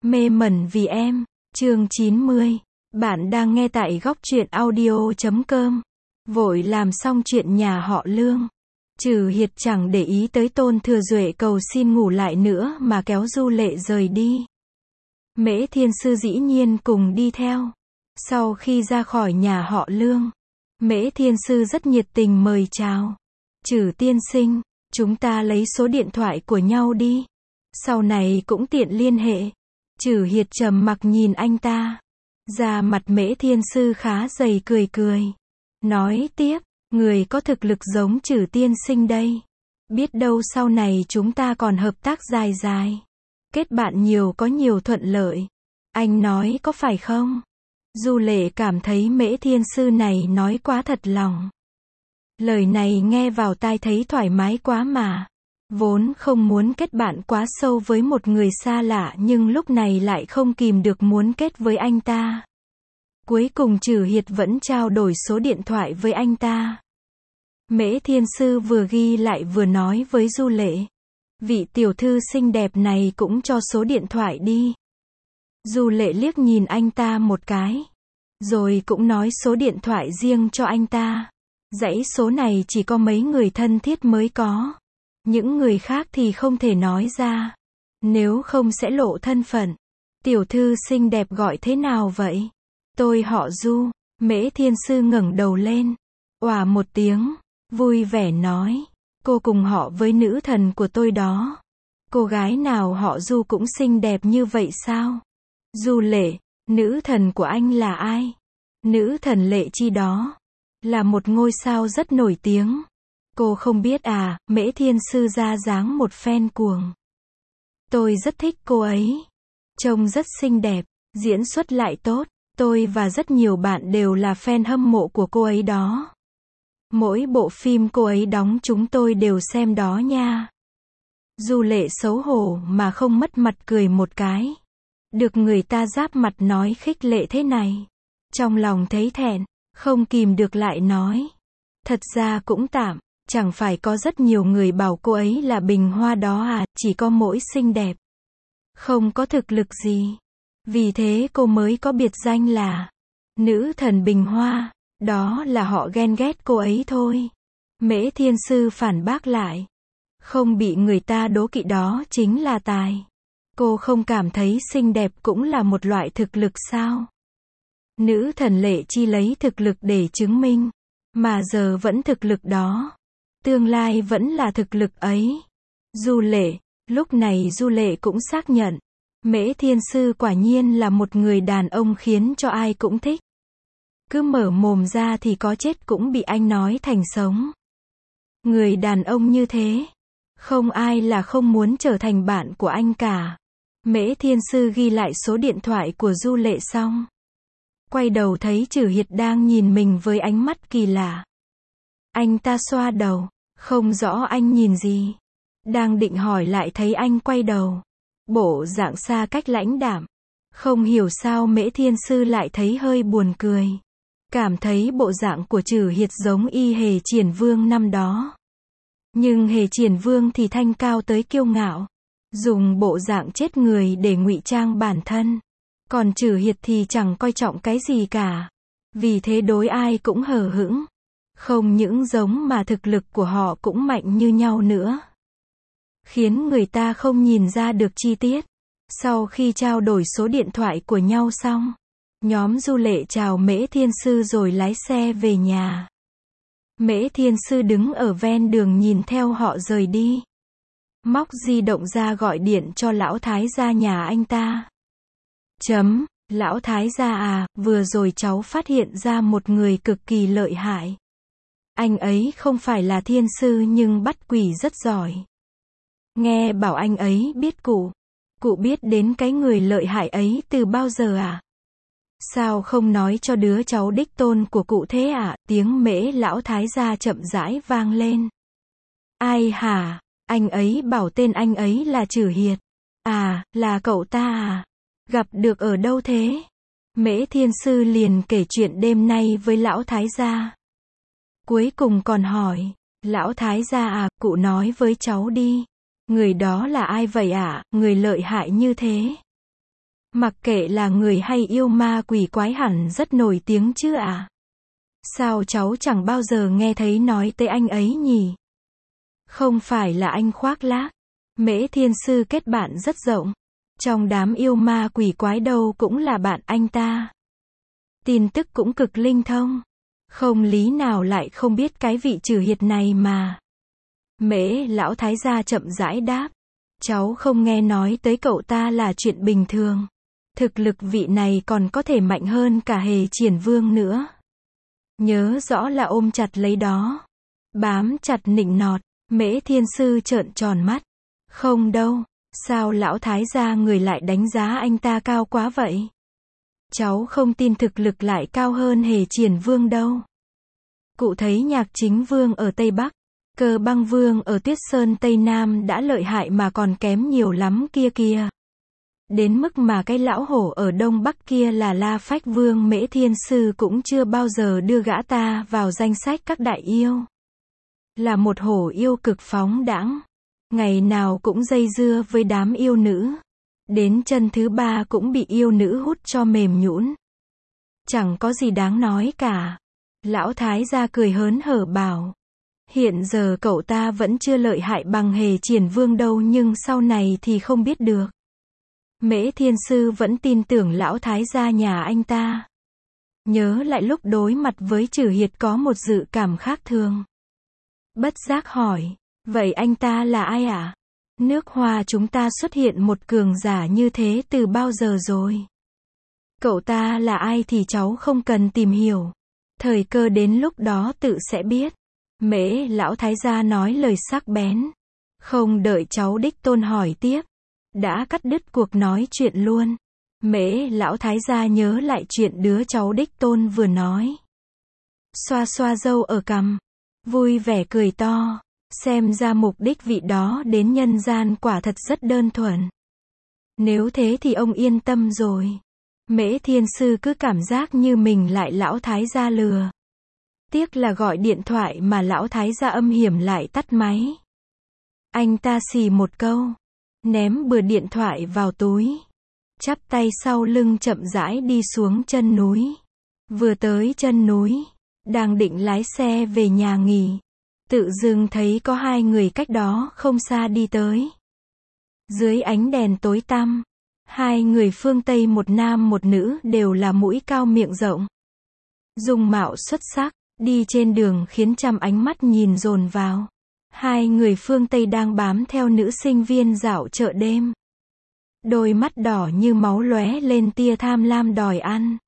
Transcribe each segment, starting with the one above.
Mê mẩn vì em, chương 90. Bạn đang nghe tại góc truyện audio.com. Vội làm xong chuyện nhà họ Lương. Trừ Hiệt chẳng để ý tới Tôn Thừa Duệ cầu xin ngủ lại nữa mà kéo Du Lệ rời đi. Mễ Thiên Sư dĩ nhiên cùng đi theo. Sau khi ra khỏi nhà họ Lương, Mễ Thiên Sư rất nhiệt tình mời chào. Trừ tiên sinh, chúng ta lấy số điện thoại của nhau đi. Sau này cũng tiện liên hệ. Trừ Hiệt trầm mặc nhìn anh ta. Da mặt Mễ Thiên Sư khá dày cười cười. Nói tiếp, người có thực lực giống Trừ tiên sinh đây. Biết đâu sau này chúng ta còn hợp tác dài dài. Kết bạn nhiều có nhiều thuận lợi. Anh nói có phải không? Du Lệ cảm thấy Mễ Thiên Sư này nói quá thật lòng. Lời này nghe vào tai thấy thoải mái quá mà. Vốn không muốn kết bạn quá sâu với một người xa lạ nhưng lúc này lại không kìm được muốn kết với anh ta. Cuối cùng Trừ Hiệt vẫn trao đổi số điện thoại với anh ta. Mễ Thiên Sư vừa ghi lại vừa nói với Du Lệ. Vị tiểu thư xinh đẹp này cũng cho số điện thoại đi. Du Lệ liếc nhìn anh ta một cái. Rồi cũng nói số điện thoại riêng cho anh ta. Dãy số này chỉ có mấy người thân thiết mới có. Những người khác thì không thể nói ra. Nếu không sẽ lộ thân phận. Tiểu thư xinh đẹp gọi thế nào vậy? Tôi họ Du. Mễ Thiên Sư ngẩng đầu lên. Òa một tiếng. Vui vẻ nói. Cô cùng họ với nữ thần của tôi đó. Cô gái nào họ Du cũng xinh đẹp như vậy sao? Du Lệ, nữ thần của anh là ai? Nữ thần Lệ Chi đó. Là một ngôi sao rất nổi tiếng. Cô không biết à? Mễ Thiên Sư ra dáng một phen cuồng. Tôi rất thích cô ấy. Trông rất xinh đẹp, diễn xuất lại tốt. Tôi và rất nhiều bạn đều là fan hâm mộ của cô ấy đó. Mỗi bộ phim cô ấy đóng chúng tôi đều xem đó nha. Du Lệ xấu hổ mà không mất mặt cười một cái. Được người ta giáp mặt nói khích lệ thế này. Trong lòng thấy thẹn, không kìm được lại nói. Thật ra cũng tạm, chẳng phải có rất nhiều người bảo cô ấy là bình hoa đó à, chỉ có mỗi xinh đẹp. Không có thực lực gì. Vì thế cô mới có biệt danh là nữ thần bình hoa. Đó là họ ghen ghét cô ấy thôi. Mễ Thiên Sư phản bác lại. Không bị người ta đố kỵ đó chính là tài. Cô không cảm thấy xinh đẹp cũng là một loại thực lực sao? Nữ thần Lệ Chi lấy thực lực để chứng minh. Mà giờ vẫn thực lực đó. Tương lai vẫn là thực lực ấy. Du Lệ, lúc này Du Lệ cũng xác nhận. Mễ Thiên Sư quả nhiên là một người đàn ông khiến cho ai cũng thích. Cứ mở mồm ra thì có chết cũng bị anh nói thành sống. Người đàn ông như thế. Không ai là không muốn trở thành bạn của anh cả. Mễ Thiên Sư ghi lại số điện thoại của Du Lệ xong. Quay đầu thấy Trừ Hiệt đang nhìn mình với ánh mắt kỳ lạ. Anh ta xoa đầu. Không rõ anh nhìn gì. Đang định hỏi lại thấy anh quay đầu. Bộ dạng xa cách lãnh đạm. Không hiểu sao Mễ Thiên Sư lại thấy hơi buồn cười. Cảm thấy bộ dạng của Trừ Hiệt giống y Hề Triển Vương năm đó. Nhưng Hề Triển Vương thì thanh cao tới kiêu ngạo. Dùng bộ dạng chết người để ngụy trang bản thân. Còn Trừ Hiệt thì chẳng coi trọng cái gì cả. Vì thế đối ai cũng hờ hững. Không những giống mà thực lực của họ cũng mạnh như nhau nữa. Khiến người ta không nhìn ra được chi tiết. Sau khi trao đổi số điện thoại của nhau xong. Nhóm Du Lệ chào Mễ Thiên Sư rồi lái xe về nhà. Mễ Thiên Sư đứng ở ven đường nhìn theo họ rời đi. Móc di động ra gọi điện cho lão thái gia nhà anh ta. Lão thái gia à, vừa rồi cháu phát hiện ra một người cực kỳ lợi hại. Anh ấy không phải là thiên sư nhưng bắt quỷ rất giỏi. Nghe bảo anh ấy biết cụ. Cụ biết đến cái người lợi hại ấy từ bao giờ à? Sao không nói cho đứa cháu đích tôn của cụ thế à? Tiếng Mễ lão thái gia chậm rãi vang lên. Ai hả? Anh ấy bảo tên anh ấy là Trừ Hiệt. À, là cậu ta à? Gặp được ở đâu thế? Mễ Thiên Sư liền kể chuyện đêm nay với lão thái gia. Cuối cùng còn hỏi. Lão thái gia à, cụ nói với cháu đi. Người đó là ai vậy ạ? Người lợi hại như thế. Mặc kệ là người hay yêu ma quỷ quái hẳn rất nổi tiếng chứ à? Sao cháu chẳng bao giờ nghe thấy nói tới anh ấy nhỉ? Không phải là anh khoác lác. Mễ Thiên Sư kết bạn rất rộng. Trong đám yêu ma quỷ quái đâu cũng là bạn anh ta. Tin tức cũng cực linh thông. Không lý nào lại không biết cái vị Trừ Hiệt này mà. Mễ lão thái gia chậm rãi đáp. Cháu không nghe nói tới cậu ta là chuyện bình thường. Thực lực vị này còn có thể mạnh hơn cả Hề Triển Vương nữa. Nhớ rõ là ôm chặt lấy đó. Bám chặt nịnh nọt. Mễ Thiên Sư trợn tròn mắt. Không đâu. Sao lão thái gia người lại đánh giá anh ta cao quá vậy? Cháu không tin thực lực lại cao hơn Hề Triển Vương đâu. Cụ thấy Nhạc Chính Vương ở Tây Bắc, Cơ Băng Vương ở Tuyết Sơn Tây Nam đã lợi hại mà còn kém nhiều lắm kia kìa. Đến mức mà cái lão hổ ở Đông Bắc kia là La Phách Vương Mễ Thiên Sư cũng chưa bao giờ đưa gã ta vào danh sách các đại yêu. Là một hổ yêu cực phóng đãng. Ngày nào cũng dây dưa với đám yêu nữ. Đến chân thứ 3 cũng bị yêu nữ hút cho mềm nhũn. Chẳng có gì đáng nói cả. Lão thái gia cười hớn hở bảo. Hiện giờ cậu ta vẫn chưa lợi hại bằng Hề Triển Vương đâu, nhưng sau này thì không biết được. Mễ Thiên Sư vẫn tin tưởng lão thái gia nhà anh ta. Nhớ lại lúc đối mặt với Trừ Hiệt có một dự cảm khác thường. Bất giác hỏi. Vậy anh ta là ai ạ? Nước Hoa chúng ta xuất hiện một cường giả như thế từ bao giờ rồi? Cậu ta là ai thì cháu không cần tìm hiểu. Thời cơ đến lúc đó tự sẽ biết. Mễ lão thái gia nói lời sắc bén. Không đợi cháu đích tôn hỏi tiếp. Đã cắt đứt cuộc nói chuyện luôn. Mễ lão thái gia nhớ lại chuyện đứa cháu đích tôn vừa nói. Xoa xoa râu ở cằm. Vui vẻ cười to. Xem ra mục đích vị đó đến nhân gian quả thật rất đơn thuần. Nếu thế thì ông yên tâm rồi. Mễ Thiên Sư cứ cảm giác như mình lại lão thái gia lừa. Tiếc là gọi điện thoại mà lão thái gia âm hiểm lại tắt máy. Anh ta xì một câu. Ném bừa điện thoại vào túi. Chắp tay sau lưng chậm rãi đi xuống chân núi. Vừa tới chân núi. Đang định lái xe về nhà nghỉ. Tự dưng thấy có hai người cách đó không xa đi tới. Dưới ánh đèn tối tăm. Hai người phương Tây, một nam một nữ, đều là mũi cao miệng rộng. Dung mạo xuất sắc, đi trên đường khiến trăm ánh mắt nhìn dồn vào. Hai người phương Tây đang bám theo nữ sinh viên dạo chợ đêm. Đôi mắt đỏ như máu lóe lên tia tham lam đòi ăn.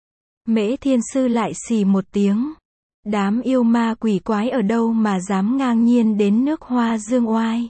Mễ Thiên Sư lại xì một tiếng. Đám yêu ma quỷ quái ở đâu mà dám ngang nhiên đến nước Hoa dương oai.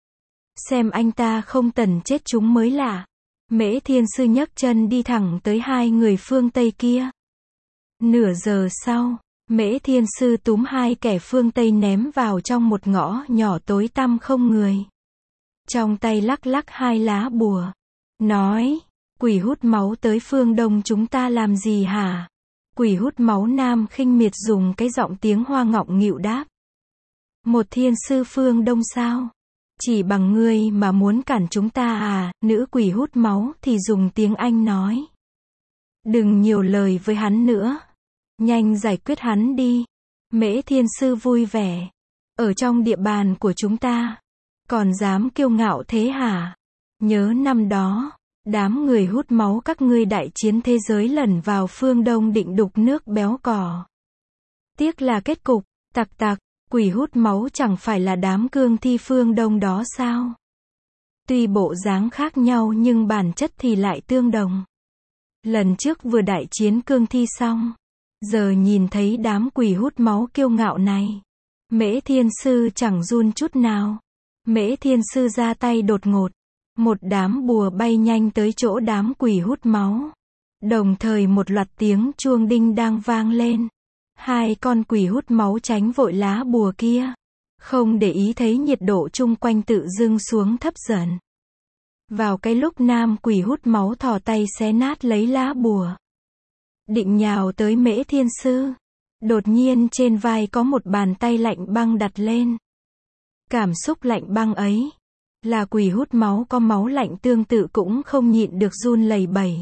Xem anh ta không tần chết chúng mới lạ. Mễ Thiên Sư nhấc chân đi thẳng tới hai người phương Tây kia. Nửa giờ sau, Mễ Thiên Sư túm hai kẻ phương Tây ném vào trong một ngõ nhỏ tối tăm không người. Trong tay lắc lắc hai lá bùa. Nói, quỷ hút máu tới phương Đông chúng ta làm gì hả? Quỷ hút máu nam khinh miệt dùng cái giọng tiếng Hoa ngọng nghịu đáp. Một thiên sư phương Đông sao? Chỉ bằng ngươi mà muốn cản chúng ta à? Nữ quỷ hút máu thì dùng tiếng Anh nói. Đừng nhiều lời với hắn nữa. Nhanh giải quyết hắn đi. Mễ Thiên Sư vui vẻ. Ở trong địa bàn của chúng ta. Còn dám kiêu ngạo thế hả? Nhớ năm đó. Đám người hút máu các ngươi đại chiến thế giới lẩn vào phương Đông định đục nước béo cò. Tiếc là kết cục, tặc tặc, quỷ hút máu chẳng phải là đám cương thi phương Đông đó sao? Tuy bộ dáng khác nhau nhưng bản chất thì lại tương đồng. Lần trước vừa đại chiến cương thi xong, giờ nhìn thấy đám quỷ hút máu kiêu ngạo này. Mễ Thiên Sư chẳng run chút nào. Mễ Thiên Sư ra tay đột ngột. Một đám bùa bay nhanh tới chỗ đám quỷ hút máu. Đồng thời một loạt tiếng chuông đinh đang vang lên. Hai con quỷ hút máu tránh vội lá bùa kia. Không để ý thấy nhiệt độ chung quanh tự dưng xuống thấp dần. Vào cái lúc nam quỷ hút máu thò tay xé nát lấy lá bùa. Định nhào tới Mễ Thiên Sư. Đột nhiên trên vai có một bàn tay lạnh băng đặt lên. Cảm xúc lạnh băng ấy Là quỷ hút máu có máu lạnh tương tự cũng không nhịn được run lẩy bẩy.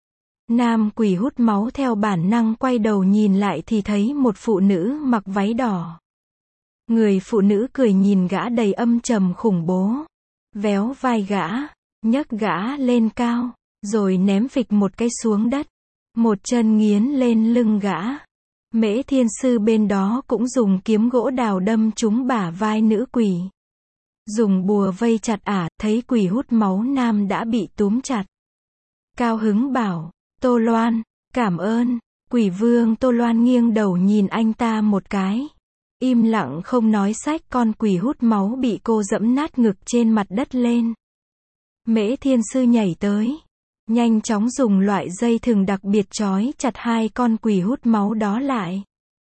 Nam quỷ hút máu theo bản năng quay đầu nhìn lại thì thấy một phụ nữ mặc váy đỏ. Người phụ nữ cười nhìn gã đầy âm trầm khủng bố. Véo vai gã, nhấc gã lên cao, rồi ném phịch một cái xuống đất. Một chân nghiến lên lưng gã. Mễ Thiên Sư bên đó cũng dùng kiếm gỗ đào đâm trúng bả vai nữ quỷ. Dùng bùa vây chặt thấy quỷ hút máu nam đã bị túm chặt. Cao hứng bảo, Tô Loan, cảm ơn. Quỷ vương Tô Loan nghiêng đầu nhìn anh ta một cái. Im lặng không nói xách, con quỷ hút máu bị cô dẫm nát ngực trên mặt đất lên. Mễ Thiên Sư nhảy tới. Nhanh chóng dùng loại dây thừng đặc biệt trói chặt hai con quỷ hút máu đó lại.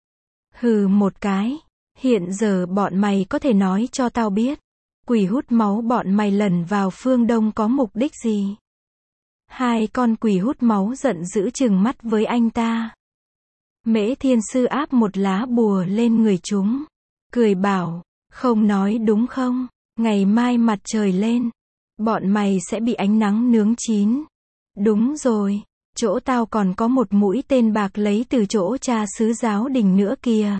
Hừ một cái. Hiện giờ bọn mày có thể nói cho tao biết. Quỷ hút máu bọn mày lẩn vào phương Đông có mục đích gì? Hai con quỷ hút máu giận dữ trừng mắt với anh ta. Mễ Thiên Sư áp một lá bùa lên người chúng. Cười bảo, không nói đúng không? Ngày mai mặt trời lên. Bọn mày sẽ bị ánh nắng nướng chín. Đúng rồi. Chỗ tao còn có một mũi tên bạc lấy từ chỗ cha xứ Giáo Đình nữa kìa.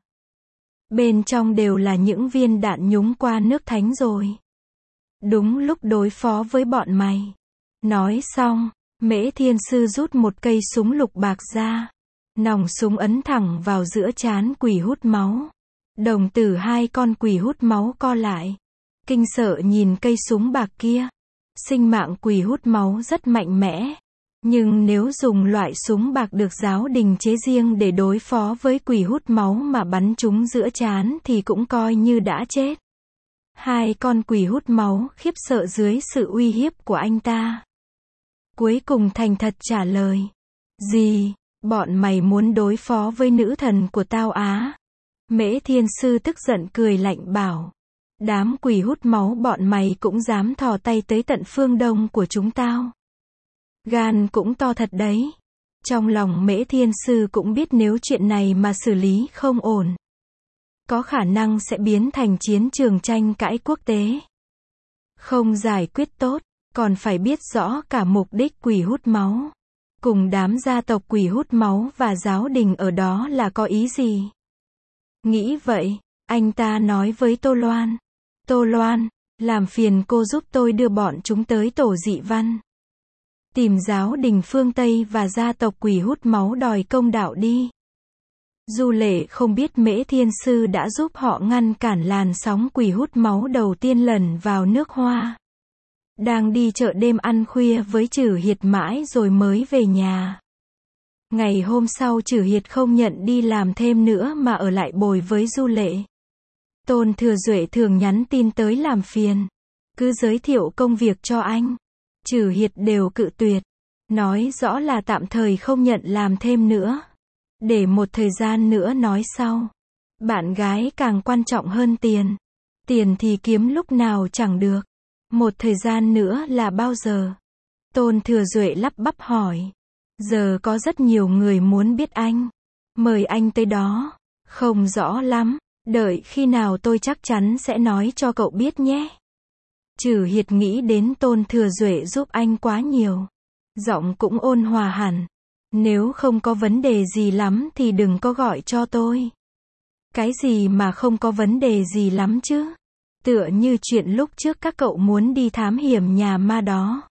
Bên trong đều là những viên đạn nhúng qua nước thánh rồi. Đúng lúc đối phó với bọn mày. Nói xong, Mễ Thiên Sư rút một cây súng lục bạc ra. Nòng súng ấn thẳng vào giữa trán quỷ hút máu. Đồng tử hai con quỷ hút máu co lại. Kinh sợ nhìn cây súng bạc kia. Sinh mạng quỷ hút máu rất mạnh mẽ. Nhưng nếu dùng loại súng bạc được Giáo Đình chế riêng để đối phó với quỷ hút máu mà bắn chúng giữa trán thì cũng coi như đã chết. Hai con quỷ hút máu khiếp sợ dưới sự uy hiếp của anh ta. Cuối cùng thành thật trả lời. Gì? Bọn mày muốn đối phó với nữ thần của tao á? Mễ Thiên Sư tức giận cười lạnh bảo. Đám quỷ hút máu bọn mày cũng dám thò tay tới tận phương Đông của chúng tao. Gan cũng to thật đấy. Trong lòng Mễ Thiên Sư cũng biết nếu chuyện này mà xử lý không ổn, có khả năng sẽ biến thành chiến trường tranh cãi quốc tế. Không giải quyết tốt, còn phải biết rõ cả mục đích quỷ hút máu. Cùng đám gia tộc quỷ hút máu và Giáo Đình ở đó là có ý gì? Nghĩ vậy, anh ta nói với Tô Loan. Tô Loan, làm phiền cô giúp tôi đưa bọn chúng tới tổ dị văn. Tìm Giáo Đình phương Tây và gia tộc quỷ hút máu đòi công đạo đi. Du Lệ không biết Mễ Thiên Sư đã giúp họ ngăn cản làn sóng quỷ hút máu đầu tiên lẩn vào nước Hoa. Đang đi chợ đêm ăn khuya với Trử Hiệt mãi rồi mới về nhà. Ngày hôm sau Trử Hiệt không nhận đi làm thêm nữa mà ở lại bồi với Du Lệ. Tôn Thừa Duệ thường nhắn tin tới làm phiền. Cứ giới thiệu công việc cho anh. Trử Hiệt đều cự tuyệt. Nói rõ là tạm thời không nhận làm thêm nữa. Để một thời gian nữa nói sau. Bạn gái càng quan trọng hơn tiền. Tiền thì kiếm lúc nào chẳng được. Một thời gian nữa là bao giờ? Tôn Thừa Duệ lắp bắp hỏi. Giờ có rất nhiều người muốn biết anh. Mời anh tới đó. Không rõ lắm. Đợi khi nào tôi chắc chắn sẽ nói cho cậu biết nhé. Trử Hiệt nghĩ đến Tôn Thừa Duệ giúp anh quá nhiều. Giọng cũng ôn hòa hẳn. Nếu không có vấn đề gì lắm thì đừng có gọi cho tôi. Cái gì mà không có vấn đề gì lắm chứ? Tựa như chuyện lúc trước các cậu muốn đi thám hiểm nhà ma đó.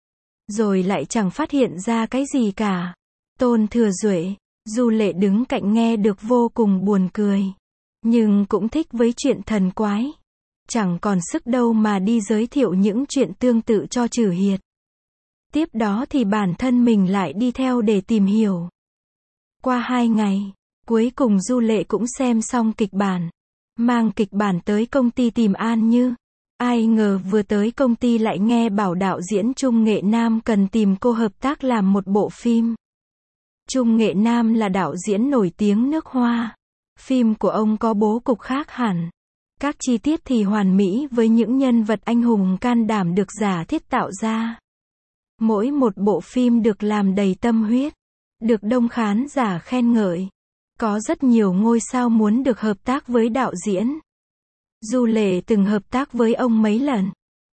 Rồi lại chẳng phát hiện ra cái gì cả. Tôn Thừa Duệ, Du Lệ đứng cạnh nghe được vô cùng buồn cười. Nhưng cũng thích với chuyện thần quái. Chẳng còn sức đâu mà đi giới thiệu những chuyện tương tự cho Trử Hiệt. Tiếp đó thì bản thân mình lại đi theo để tìm hiểu. Qua 2 ngày, cuối cùng Du Lệ cũng xem xong kịch bản. Mang kịch bản tới công ty tìm An Như. Ai ngờ vừa tới công ty lại nghe bảo đạo diễn Trung Nghệ Nam cần tìm cô hợp tác làm một bộ phim. Trung Nghệ Nam là đạo diễn nổi tiếng nước Hoa. Phim của ông có bố cục khác hẳn. Các chi tiết thì hoàn mỹ với những nhân vật anh hùng can đảm được giả thiết tạo ra. Mỗi một bộ phim được làm đầy tâm huyết. Được đông khán giả khen ngợi. Có rất nhiều ngôi sao muốn được hợp tác với đạo diễn. Du Lệ từng hợp tác với ông mấy lần.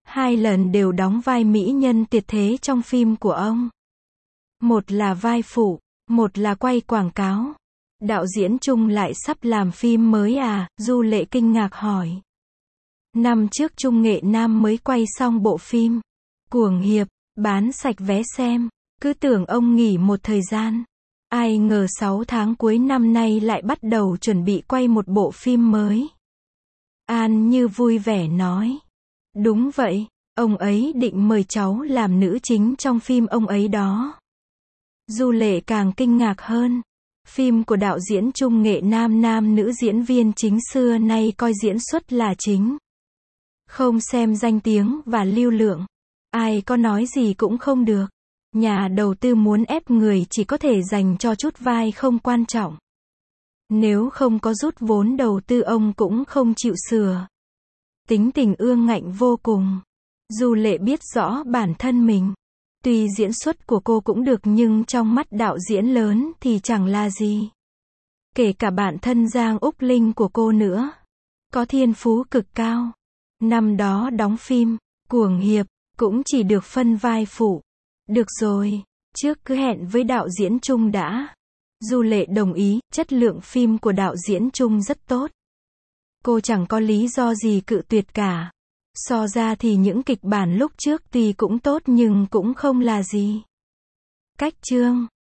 2 lần đều đóng vai mỹ nhân tuyệt thế trong phim của ông. Một là vai phụ, một là quay quảng cáo. Đạo diễn Trung lại sắp làm phim mới à? Du Lệ kinh ngạc hỏi. Năm trước Trung Nghệ Nam mới quay xong bộ phim Cuồng Hiệp, bán sạch vé xem, cứ tưởng ông nghỉ một thời gian. Ai ngờ 6 tháng cuối năm nay lại bắt đầu chuẩn bị quay một bộ phim mới. An Như vui vẻ nói. Đúng vậy, ông ấy định mời cháu làm nữ chính trong phim ông ấy đó. Du Lệ càng kinh ngạc hơn. Phim của đạo diễn Trung Nghệ Nam, nam nữ diễn viên chính xưa nay coi diễn xuất là chính. Không xem danh tiếng và lưu lượng. Ai có nói gì cũng không được. Nhà đầu tư muốn ép người chỉ có thể dành cho chút vai không quan trọng. Nếu không có rút vốn đầu tư ông cũng không chịu sửa. Tính tình ương ngạnh vô cùng. Du Lệ biết rõ bản thân mình. Tuy diễn xuất của cô cũng được nhưng trong mắt đạo diễn lớn thì chẳng là gì. Kể cả bản thân Giang Úc Linh của cô nữa. Có thiên phú cực cao. Năm đó đóng phim Cuồng Hiệp cũng chỉ được phân vai phụ. Được rồi, trước cứ hẹn với đạo diễn Trung đã. Du Lệ đồng ý, chất lượng phim của đạo diễn Trung rất tốt. Cô chẳng có lý do gì cự tuyệt cả. So ra thì những kịch bản lúc trước tuy cũng tốt nhưng cũng không là gì. Cách chương